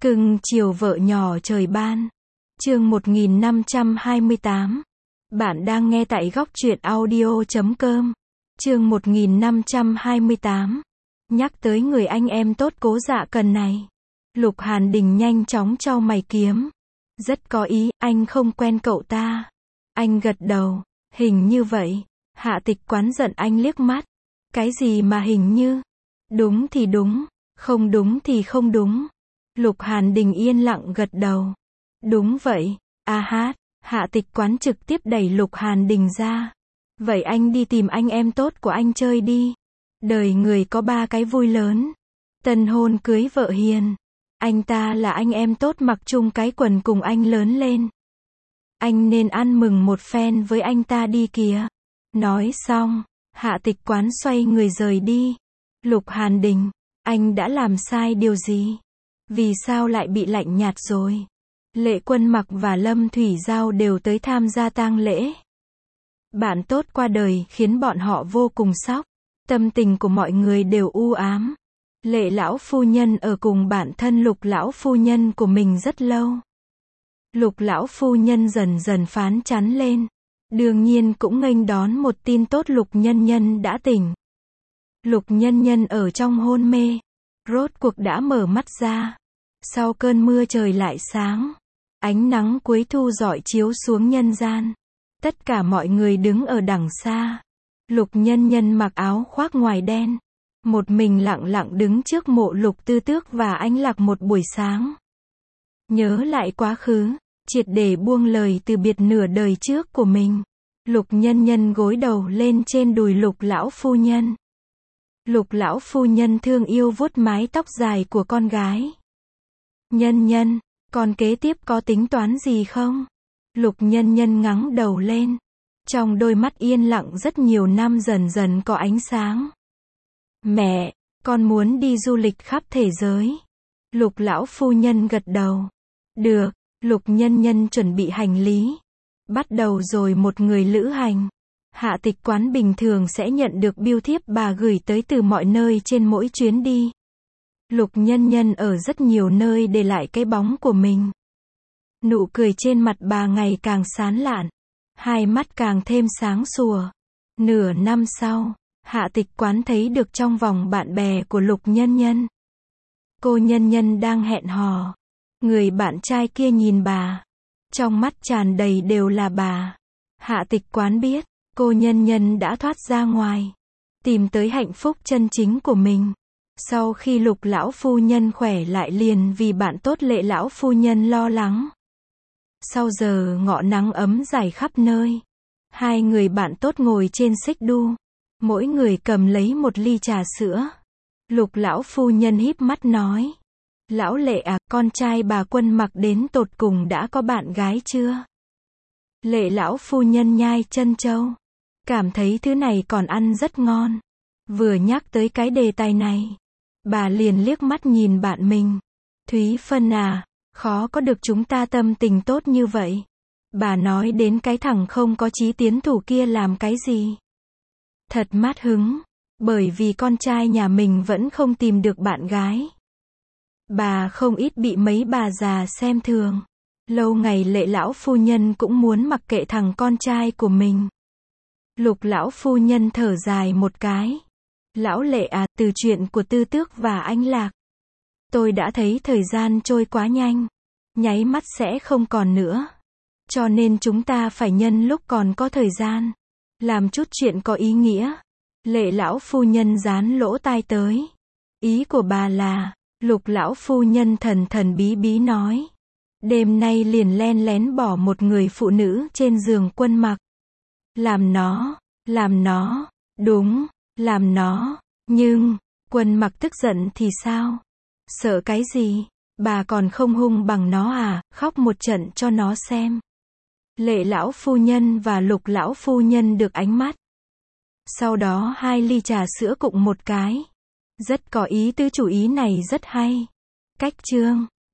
Cưng chiều vợ nhỏ trời ban. Chương 1528. Bạn đang nghe tại góc truyện audio.com. Chương 1528. Nhắc tới người anh em tốt Cố Dạ Cần này. Lục Hàn Đình nhanh chóng chau mày kiếm. Rất có ý, anh không quen cậu ta. Anh gật đầu. Hình như vậy. Hạ Tịch Quán giận anh liếc mắt. Cái gì mà hình như? Đúng thì đúng, không đúng thì không đúng. Lục Hàn Đình yên lặng gật đầu. Đúng vậy. A hát. Hạ Tịch Quán trực tiếp đẩy Lục Hàn Đình ra. Vậy anh đi tìm anh em tốt của anh chơi đi. Đời người có ba cái vui lớn. Tân hôn cưới vợ hiền. Anh ta là anh em tốt mặc chung cái quần cùng anh lớn lên. Anh nên ăn mừng một phen với anh ta đi kìa. Nói xong, Hạ Tịch Quán xoay người rời đi. Lục Hàn Đình, anh đã làm sai điều gì? Vì sao lại bị lạnh nhạt rồi? Lệ Quân Mặc và Lâm Thủy Giao đều tới tham gia tang lễ. Bạn tốt qua đời khiến bọn họ vô cùng sốc. Tâm tình của mọi người đều u ám. Lệ lão phu nhân ở cùng bản thân Lục lão phu nhân của mình rất lâu. Lục lão phu nhân dần dần phán chắn lên. Đương nhiên cũng nghênh đón một tin tốt, Lục nhân nhân đã tỉnh. Lục nhân nhân ở trong hôn mê. Rốt cuộc đã mở mắt ra. Sau cơn mưa trời lại sáng. Ánh nắng cuối thu rọi chiếu xuống nhân gian. Tất cả mọi người đứng ở đằng xa. Lục nhân nhân mặc áo khoác ngoài đen. Một mình lặng lặng đứng trước mộ Lục Tư Tước và Anh Lạc một buổi sáng. Nhớ lại quá khứ. Triệt để buông lời từ biệt nửa đời trước của mình. Lục nhân nhân gối đầu lên trên đùi Lục lão phu nhân. Lục lão phu nhân thương yêu vuốt mái tóc dài của con gái. Nhân nhân, con kế tiếp có tính toán gì không? Lục nhân nhân ngẩng đầu lên. Trong đôi mắt yên lặng rất nhiều năm dần dần có ánh sáng. Mẹ, con muốn đi du lịch khắp thế giới. Lục lão phu nhân gật đầu. Được, Lục nhân nhân chuẩn bị hành lý. Bắt đầu rồi một người lữ hành. Hạ Tịch Quán bình thường sẽ nhận được bưu thiếp bà gửi tới từ mọi nơi trên mỗi chuyến đi. Lục nhân nhân ở rất nhiều nơi để lại cái bóng của mình. Nụ cười trên mặt bà ngày càng sán lạn. Hai mắt càng thêm sáng sủa. Nửa năm sau, Hạ Tịch Quán thấy được trong vòng bạn bè của Lục nhân nhân. Cô nhân nhân đang hẹn hò. Người bạn trai kia nhìn bà. Trong mắt tràn đầy đều là bà. Hạ Tịch Quán biết, cô nhân nhân đã thoát ra ngoài. Tìm tới hạnh phúc chân chính của mình. Sau khi Lục lão phu nhân khỏe lại liền vì bạn tốt Lệ lão phu nhân lo lắng. Sau giờ ngọ nắng ấm rải khắp nơi. Hai người bạn tốt ngồi trên xích đu. Mỗi người cầm lấy một ly trà sữa. Lục lão phu nhân híp mắt nói. Lão Lệ à, con trai bà Quân Mặc đến tột cùng đã có bạn gái chưa? Lệ lão phu nhân nhai chân trâu. Cảm thấy thứ này còn ăn rất ngon. Vừa nhắc tới cái đề tài này, bà liền liếc mắt nhìn bạn mình. Thúy Phân à, khó có được chúng ta tâm tình tốt như vậy. Bà nói đến cái thằng không có chí tiến thủ kia làm cái gì? Thật mát hứng, bởi vì con trai nhà mình vẫn không tìm được bạn gái. Bà không ít bị mấy bà già xem thường. Lâu ngày Lệ lão phu nhân cũng muốn mặc kệ thằng con trai của mình. Lục lão phu nhân thở dài một cái. Lão Lệ à, từ chuyện của Tư Tước và Anh Lạc, tôi đã thấy thời gian trôi quá nhanh. Nháy mắt sẽ không còn nữa. Cho nên chúng ta phải nhân lúc còn có thời gian. Làm chút chuyện có ý nghĩa. Lệ lão phu nhân dán lỗ tai tới. Ý của bà là, Lục lão phu nhân thần thần bí bí nói. Đêm nay liền len lén bỏ một người phụ nữ trên giường Quân Mặc. Làm nó, đúng, làm nó, nhưng, Quân Mặc tức giận thì sao? Sợ cái gì? Bà còn không hung bằng nó à, khóc một trận cho nó xem. Lệ lão phu nhân và Lục lão phu nhân được ánh mắt. Sau đó hai ly trà sữa cụng một cái. Rất có ý tứ, chủ ý này rất hay. Cách chương